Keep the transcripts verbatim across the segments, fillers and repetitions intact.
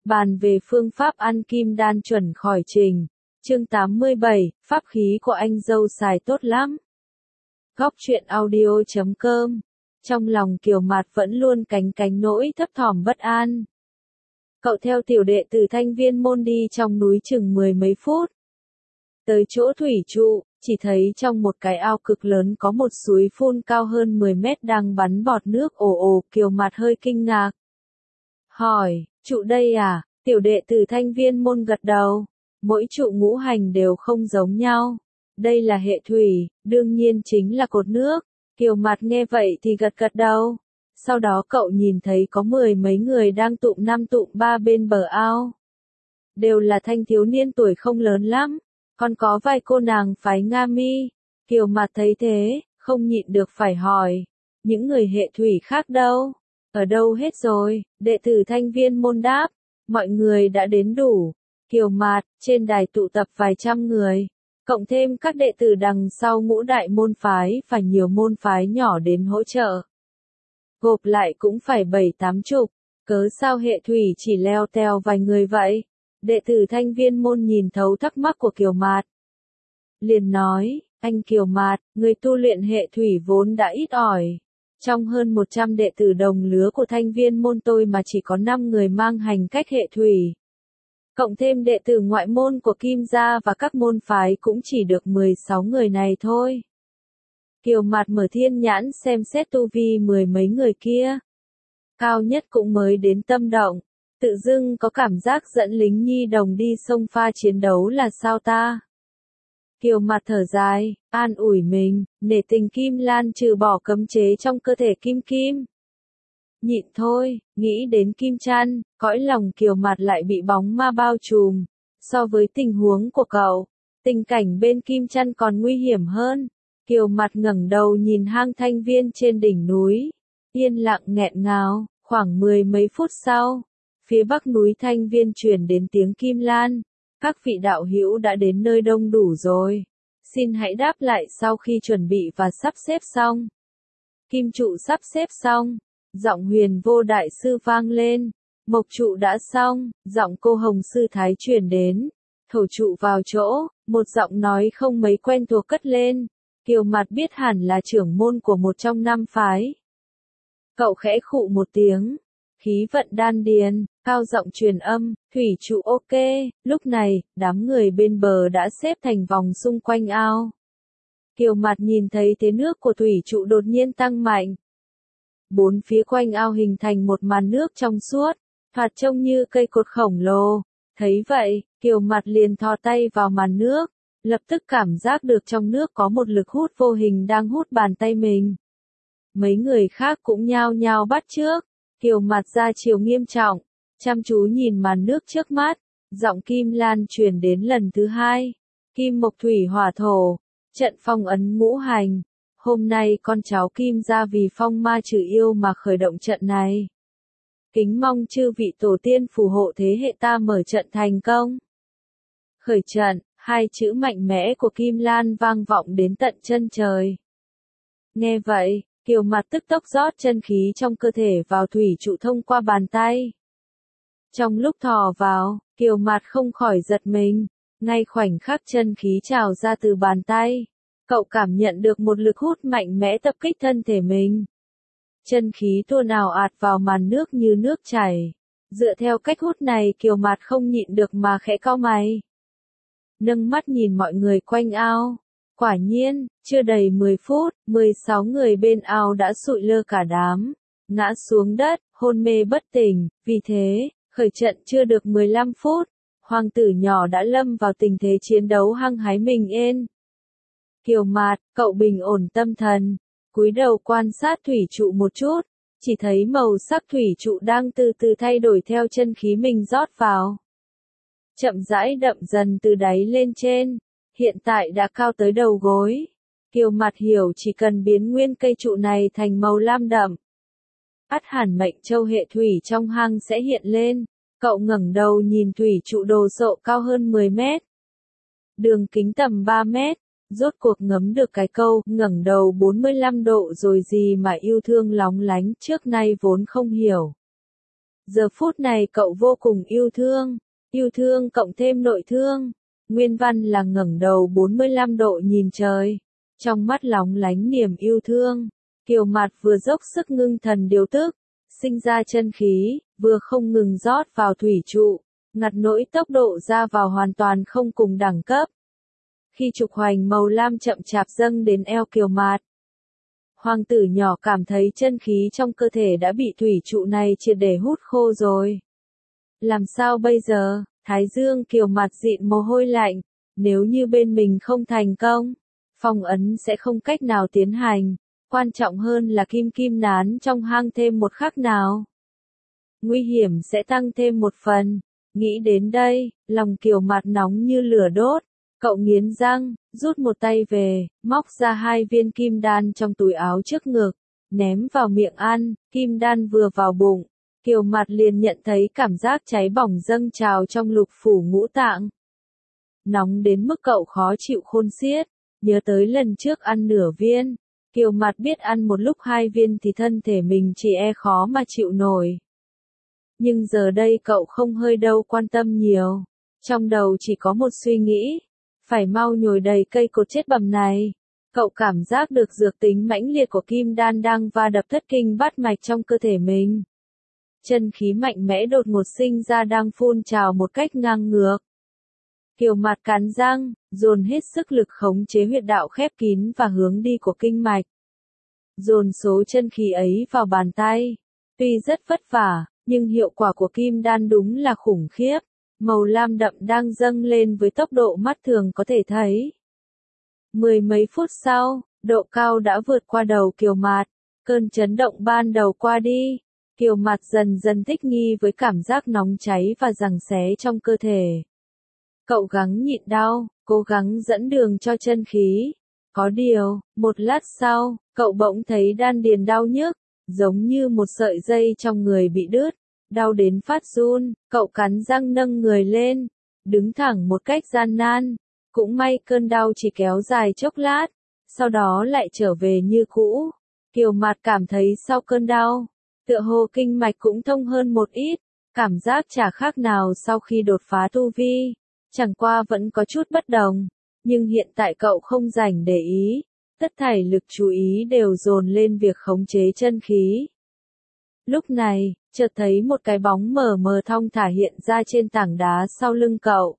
Bàn về phương pháp ăn kim đan chuẩn khỏi trình. Chương tám mươi bảy, pháp khí của anh dâu xài tốt lắm. Góc truyện audio chấm com. Trong lòng Kiều Mạt vẫn luôn cánh cánh nỗi thấp thỏm bất an. Cậu theo tiểu đệ từ Thanh Viên Môn đi trong núi chừng mười mấy phút. Tới chỗ thủy trụ, chỉ thấy trong một cái ao cực lớn có một suối phun cao hơn mười mét đang bắn bọt nước ồ ồ. Kiều Mạt hơi kinh ngạc. Hỏi, trụ đây à? Tiểu đệ từ Thanh Viên Môn gật đầu. Mỗi trụ ngũ hành đều không giống nhau. Đây là hệ thủy, đương nhiên chính là cột nước. Kiều Mạt nghe vậy thì gật gật đầu. Sau đó cậu nhìn thấy có mười mấy người đang tụm năm tụm ba bên bờ ao. Đều là thanh thiếu niên tuổi không lớn lắm. Còn có vài cô nàng phái Nga Mi. Kiều Mạt thấy thế, không nhịn được phải hỏi. Những người hệ thủy khác đâu? Ở đâu hết rồi? Đệ tử Thanh Viên Môn đáp. Mọi người đã đến đủ. Kiều Mạt, trên đài tụ tập vài trăm người. Cộng thêm các đệ tử đằng sau ngũ đại môn phái và nhiều môn phái nhỏ đến hỗ trợ. Gộp lại cũng phải bảy tám chục. Cớ sao hệ thủy chỉ leo teo vài người vậy? Đệ tử Thanh Viên Môn nhìn thấu thắc mắc của Kiều Mạt. Liền nói, anh Kiều Mạt, người tu luyện hệ thủy vốn đã ít ỏi. Trong hơn một trăm đệ tử đồng lứa của Thanh Viên Môn tôi mà chỉ có năm người mang hành cách hệ thủy. Cộng thêm đệ tử ngoại môn của Kim Gia và các môn phái cũng chỉ được mười sáu người này thôi. Kiều Mạt mở thiên nhãn xem xét tu vi mười mấy người kia. Cao nhất cũng mới đến tâm động. Tự dưng có cảm giác dẫn lính nhi đồng đi sông pha chiến đấu là sao ta? Kiều Mạt thở dài, an ủi mình, nể tình Kim Lan trừ bỏ cấm chế trong cơ thể Kim Kim. Nhịn thôi, nghĩ đến Kim Chăn, cõi lòng Kiều Mạt lại bị bóng ma bao trùm. So với tình huống của cậu, tình cảnh bên Kim Chăn còn nguy hiểm hơn. Kiều Mạt ngẩng đầu nhìn hang Thanh Viên trên đỉnh núi. Yên lặng nghẹn ngào, khoảng mười mấy phút sau, phía bắc núi Thanh Viên truyền đến tiếng Kim Lan. Các vị đạo hữu đã đến nơi đông đủ rồi. Xin hãy đáp lại sau khi chuẩn bị và sắp xếp xong. Kim trụ sắp xếp xong. Giọng Huyền Vô đại sư vang lên. Mộc trụ đã xong, giọng cô Hồng sư thái truyền đến. Thổ trụ vào chỗ, một giọng nói không mấy quen thuộc cất lên. Kiều Mạt biết hẳn là trưởng môn của một trong năm phái. Cậu khẽ khụ một tiếng. Khí vận đan điền, cao giọng truyền âm, thủy trụ ok. Lúc này, đám người bên bờ đã xếp thành vòng xung quanh ao. Kiều Mạt nhìn thấy thế nước của thủy trụ đột nhiên tăng mạnh. Bốn phía quanh ao hình thành một màn nước trong suốt, thoạt trông như cây cột khổng lồ. Thấy vậy, Kiều Mạt liền thò tay vào màn nước, lập tức cảm giác được trong nước có một lực hút vô hình đang hút bàn tay mình. Mấy người khác cũng nhao nhao bắt chước. Kiều Mạt ra chiều nghiêm trọng, chăm chú nhìn màn nước trước mắt, giọng Kim Lan truyền đến lần thứ hai. Kim mộc thủy hỏa thổ, trận phong ấn ngũ hành. Hôm nay con cháu Kim gia vì phong ma trừ yêu mà khởi động trận này. Kính mong chư vị tổ tiên phù hộ thế hệ ta mở trận thành công. Khởi trận, hai chữ mạnh mẽ của Kim Lan vang vọng đến tận chân trời. Nghe vậy, Kiều Mạt tức tốc rót chân khí trong cơ thể vào thủy trụ thông qua bàn tay. Trong lúc thò vào, Kiều Mạt không khỏi giật mình. Ngay khoảnh khắc chân khí trào ra từ bàn tay, cậu cảm nhận được một lực hút mạnh mẽ tập kích thân thể mình. Chân khí tuôn ào ạt vào màn nước như nước chảy. Dựa theo cách hút này Kiều Mạt không nhịn được mà khẽ cau mày. Nâng mắt nhìn mọi người quanh ao. Quả nhiên, chưa đầy mười phút, mười sáu người bên ao đã sụi lơ cả đám, ngã xuống đất, hôn mê bất tỉnh. Vì thế, khởi trận chưa được mười lăm phút, hoàng tử nhỏ đã lâm vào tình thế chiến đấu hăng hái mình yên. Kiều Mạt, cậu bình ổn tâm thần, cúi đầu quan sát thủy trụ một chút, chỉ thấy màu sắc thủy trụ đang từ từ thay đổi theo chân khí mình rót vào. Chậm rãi đậm dần từ đáy lên trên, hiện tại đã cao tới đầu gối. Kiều Mạt hiểu chỉ cần biến nguyên cây trụ này thành màu lam đậm, ắt hẳn mệnh châu hệ thủy trong hang sẽ hiện lên. Cậu ngẩng đầu nhìn thủy trụ đồ sộ cao hơn mười mét, đường kính tầm ba mét, rốt cuộc ngấm được cái câu ngẩng đầu bốn mươi lăm độ rồi gì mà yêu thương lóng lánh trước nay vốn không hiểu. Giờ phút này cậu vô cùng yêu thương, yêu thương cộng thêm nội thương. Nguyên văn là ngẩng đầu bốn mươi lăm độ nhìn trời, trong mắt lóng lánh niềm yêu thương. Kiều Mạt vừa dốc sức ngưng thần điều tức, sinh ra chân khí, vừa không ngừng rót vào thủy trụ, ngặt nỗi tốc độ ra vào hoàn toàn không cùng đẳng cấp. Khi trục hoành màu lam chậm chạp dâng đến eo Kiều Mạt, hoàng tử nhỏ cảm thấy chân khí trong cơ thể đã bị thủy trụ này triệt để hút khô rồi. Làm sao bây giờ? Thái dương Kiều Mạt dịn mồ hôi lạnh, nếu như bên mình không thành công, phong ấn sẽ không cách nào tiến hành, quan trọng hơn là kim kim nán trong hang thêm một khắc nào. Nguy hiểm sẽ tăng thêm một phần, nghĩ đến đây, lòng Kiều Mạt nóng như lửa đốt, cậu nghiến răng, rút một tay về, móc ra hai viên kim đan trong túi áo trước ngực, ném vào miệng ăn, kim đan vừa vào bụng. Kiều Mạt liền nhận thấy cảm giác cháy bỏng dâng trào trong lục phủ ngũ tạng. Nóng đến mức cậu khó chịu khôn xiết, nhớ tới lần trước ăn nửa viên. Kiều Mạt biết ăn một lúc hai viên thì thân thể mình chỉ e khó mà chịu nổi. Nhưng giờ đây cậu không hơi đâu quan tâm nhiều. Trong đầu chỉ có một suy nghĩ. Phải mau nhồi đầy cây cột chết bầm này. Cậu cảm giác được dược tính mãnh liệt của kim đan đang va đập thất kinh bát mạch trong cơ thể mình. Chân khí mạnh mẽ đột ngột sinh ra đang phun trào một cách ngang ngược. Kiều Mạt cắn răng, dồn hết sức lực khống chế huyệt đạo khép kín và hướng đi của kinh mạch. Dồn số chân khí ấy vào bàn tay. Tuy rất vất vả, nhưng hiệu quả của kim đan đúng là khủng khiếp. Màu lam đậm đang dâng lên với tốc độ mắt thường có thể thấy. Mười mấy phút sau, độ cao đã vượt qua đầu Kiều Mạt. Cơn chấn động ban đầu qua đi. Kiều Mạt dần dần thích nghi với cảm giác nóng cháy và giằng xé trong cơ thể. Cậu gắng nhịn đau, cố gắng dẫn đường cho chân khí. Có điều, một lát sau, cậu bỗng thấy đan điền đau nhức, giống như một sợi dây trong người bị đứt, đau đến phát run, cậu cắn răng nâng người lên, đứng thẳng một cách gian nan. Cũng may cơn đau chỉ kéo dài chốc lát, sau đó lại trở về như cũ. Kiều Mạt cảm thấy sau cơn đau, tựa hồ kinh mạch cũng thông hơn một ít, cảm giác chả khác nào sau khi đột phá tu vi, chẳng qua vẫn có chút bất đồng, nhưng hiện tại cậu không rảnh để ý, tất thảy lực chú ý đều dồn lên việc khống chế chân khí. Lúc này, chợt thấy một cái bóng mờ mờ thong thả hiện ra trên tảng đá sau lưng cậu,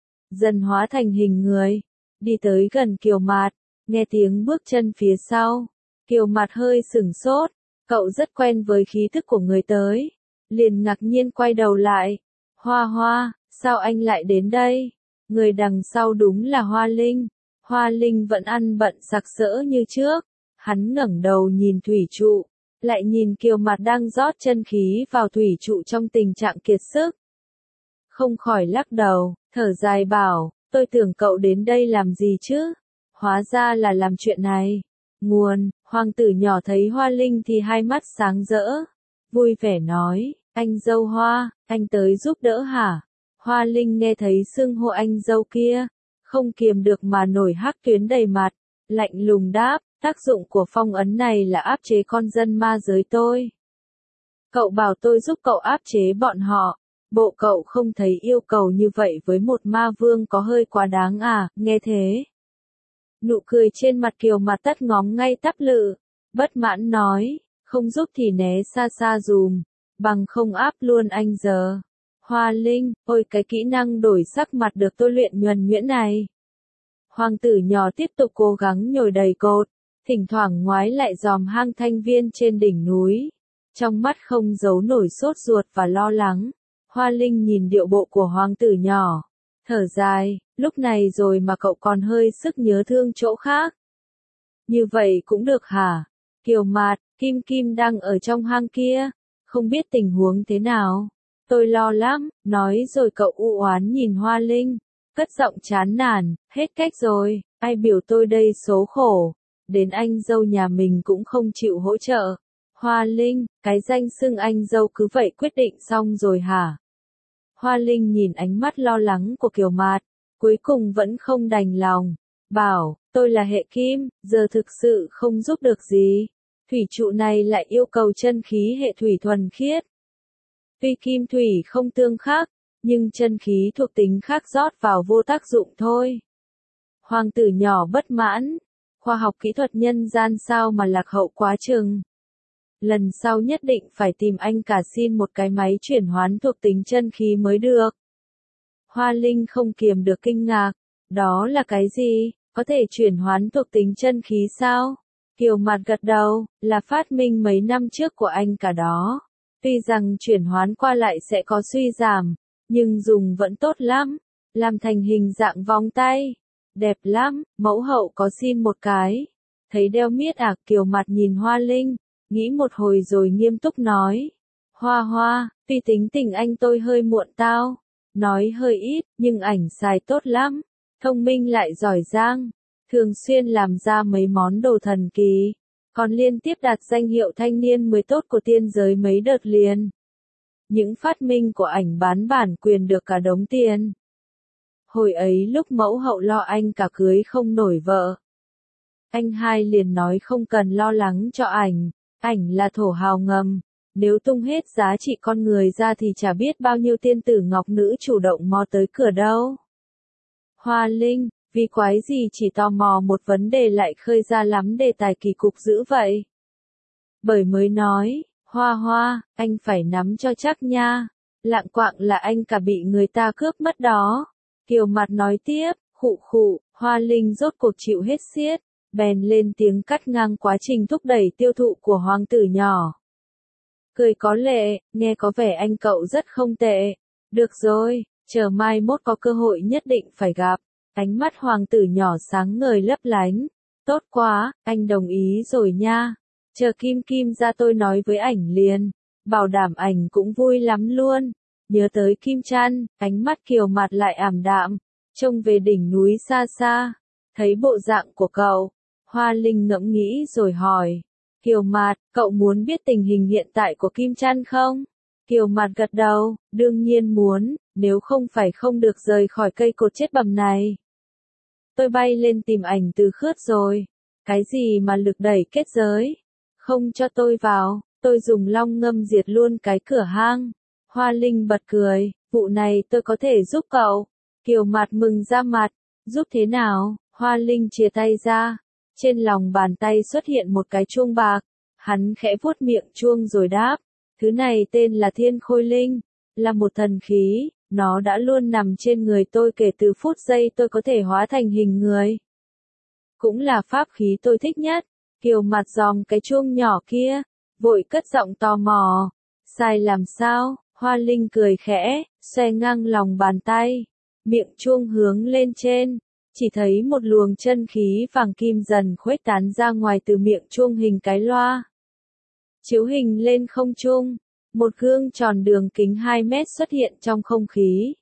dần hóa thành hình người, đi tới gần Kiều Mạt, nghe tiếng bước chân phía sau, Kiều Mạt hơi sửng sốt. Cậu rất quen với khí thức của người tới, liền ngạc nhiên quay đầu lại. Hoa Hoa, sao anh lại đến đây? Người đằng sau đúng là Hoa Linh. Hoa Linh vẫn ăn bận sặc sỡ như trước. Hắn ngẩng đầu nhìn thủy trụ, lại nhìn Kiều Mạt đang rót chân khí vào thủy trụ trong tình trạng kiệt sức. Không khỏi lắc đầu, thở dài bảo, tôi tưởng cậu đến đây làm gì chứ? Hóa ra là làm chuyện này. Nguồn, hoàng tử nhỏ thấy Hoa Linh thì hai mắt sáng rỡ, vui vẻ nói, anh dâu Hoa, anh tới giúp đỡ hả? Hoa Linh nghe thấy xưng hô anh dâu kia, không kiềm được mà nổi hắc tuyến đầy mặt, lạnh lùng đáp, tác dụng của phong ấn này là áp chế con dân ma giới tôi. Cậu bảo tôi giúp cậu áp chế bọn họ, bộ cậu không thấy yêu cầu như vậy với một ma vương có hơi quá đáng à, nghe thế. Nụ cười trên mặt Kiều Mạt tắt ngóm ngay tắp lự, bất mãn nói, không giúp thì né xa xa dùm, bằng không áp luôn anh giờ. Hoa Linh, ôi cái kỹ năng đổi sắc mặt được tôi luyện nhuần nhuyễn này. Hoàng tử nhỏ tiếp tục cố gắng nhồi đầy cột, thỉnh thoảng ngoái lại dòm hang thanh viên trên đỉnh núi. Trong mắt không giấu nổi sốt ruột và lo lắng. Hoa Linh nhìn điệu bộ của hoàng tử nhỏ, thở dài, lúc này rồi mà cậu còn hơi sức nhớ thương chỗ khác. Như vậy cũng được hả? Kiều Mạt, Kim Kim đang ở trong hang kia, không biết tình huống thế nào. Tôi lo lắm, nói rồi cậu u oán nhìn Hoa Linh, cất giọng chán nản, hết cách rồi, ai biểu tôi đây số khổ, đến anh dâu nhà mình cũng không chịu hỗ trợ. Hoa Linh, cái danh xưng anh dâu cứ vậy quyết định xong rồi hả? Hoa Linh nhìn ánh mắt lo lắng của Kiều Mạt, cuối cùng vẫn không đành lòng, bảo, tôi là hệ kim, giờ thực sự không giúp được gì. Thủy trụ này lại yêu cầu chân khí hệ thủy thuần khiết. Tuy kim thủy không tương khắc, nhưng chân khí thuộc tính khác rót vào vô tác dụng thôi. Hoàng tử nhỏ bất mãn, khoa học kỹ thuật nhân gian sao mà lạc hậu quá chừng. Lần sau nhất định phải tìm anh cả xin một cái máy chuyển hoán thuộc tính chân khí mới được. Hoa Linh không kiềm được kinh ngạc, đó là cái gì, có thể chuyển hoán thuộc tính chân khí sao? Kiều Mạt gật đầu, là phát minh mấy năm trước của anh cả đó. Tuy rằng chuyển hoán qua lại sẽ có suy giảm, nhưng dùng vẫn tốt lắm, làm thành hình dạng vòng tay. Đẹp lắm, mẫu hậu có xin một cái. Thấy đeo miết à, Kiều Mạt nhìn Hoa Linh, nghĩ một hồi rồi nghiêm túc nói. Hoa Hoa, tuy tính tình anh tôi hơi muộn tao, nói hơi ít, nhưng ảnh xài tốt lắm, thông minh lại giỏi giang, thường xuyên làm ra mấy món đồ thần kỳ, còn liên tiếp đạt danh hiệu thanh niên mới tốt của tiên giới mấy đợt liền. Những phát minh của ảnh bán bản quyền được cả đống tiền. Hồi ấy lúc mẫu hậu lo anh cả cưới không nổi vợ, anh hai liền nói không cần lo lắng cho ảnh, ảnh là thổ hào ngầm, nếu tung hết giá trị con người ra thì chả biết bao nhiêu tiên tử ngọc nữ chủ động mò tới cửa đâu. Hoa Linh, vì quái gì chỉ tò mò một vấn đề lại khơi ra lắm đề tài kỳ cục dữ vậy? Bởi mới nói, Hoa Hoa, anh phải nắm cho chắc nha, lạng quạng là anh cả bị người ta cướp mất đó. Kiều Mạt nói tiếp, khụ khụ, Hoa Linh rốt cuộc chịu hết xiết, bèn lên tiếng cắt ngang quá trình thúc đẩy tiêu thụ của hoàng tử nhỏ. Cười có lệ, nghe có vẻ anh cậu rất không tệ. Được rồi, chờ mai mốt có cơ hội nhất định phải gặp. Ánh mắt hoàng tử nhỏ sáng ngời lấp lánh. Tốt quá, anh đồng ý rồi nha. Chờ Kim Kim ra tôi nói với ảnh liền. Bảo đảm ảnh cũng vui lắm luôn. Nhớ tới Kim Chăn, ánh mắt Kiều Mạt lại ảm đạm. Trông về đỉnh núi xa xa. Thấy bộ dạng của cậu. Hoa Linh ngẫm nghĩ rồi hỏi. Kiều Mạt, cậu muốn biết tình hình hiện tại của Kim Chăn không? Kiều Mạt gật đầu, đương nhiên muốn, nếu không phải không được rời khỏi cây cột chết bầm này. Tôi bay lên tìm ảnh từ khướt rồi. Cái gì mà lực đẩy kết giới? Không cho tôi vào, tôi dùng long ngâm diệt luôn cái cửa hang. Hoa Linh bật cười, vụ này tôi có thể giúp cậu. Kiều Mạt mừng ra mặt, giúp thế nào? Hoa Linh chìa tay ra. Trên lòng bàn tay xuất hiện một cái chuông bạc, hắn khẽ vuốt miệng chuông rồi đáp, thứ này tên là Thiên Khôi Linh, là một thần khí, nó đã luôn nằm trên người tôi kể từ phút giây tôi có thể hóa thành hình người. Cũng là pháp khí tôi thích nhất. Kiều Mạt dòm cái chuông nhỏ kia, vội cất giọng tò mò, sai làm sao? Hoa Linh cười khẽ, xoay ngang lòng bàn tay, miệng chuông hướng lên trên. Chỉ thấy một luồng chân khí vàng kim dần khuếch tán ra ngoài từ miệng chuông hình cái loa. Chiếu hình lên không trung, một gương tròn đường kính hai mét xuất hiện trong không khí.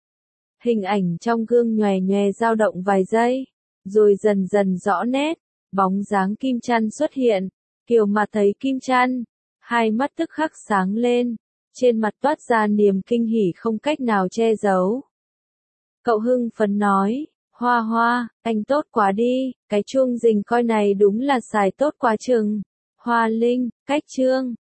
Hình ảnh trong gương nhòe nhòe dao động vài giây, rồi dần dần rõ nét, bóng dáng Kim Chăn xuất hiện. Kiều Mạt thấy Kim Chăn, hai mắt tức khắc sáng lên, trên mặt toát ra niềm kinh hỉ không cách nào che giấu. Cậu hưng phấn nói. Hoa Hoa, anh tốt quá đi, cái chuông rình coi này đúng là xài tốt quá chừng. Hoa Linh, cách chương.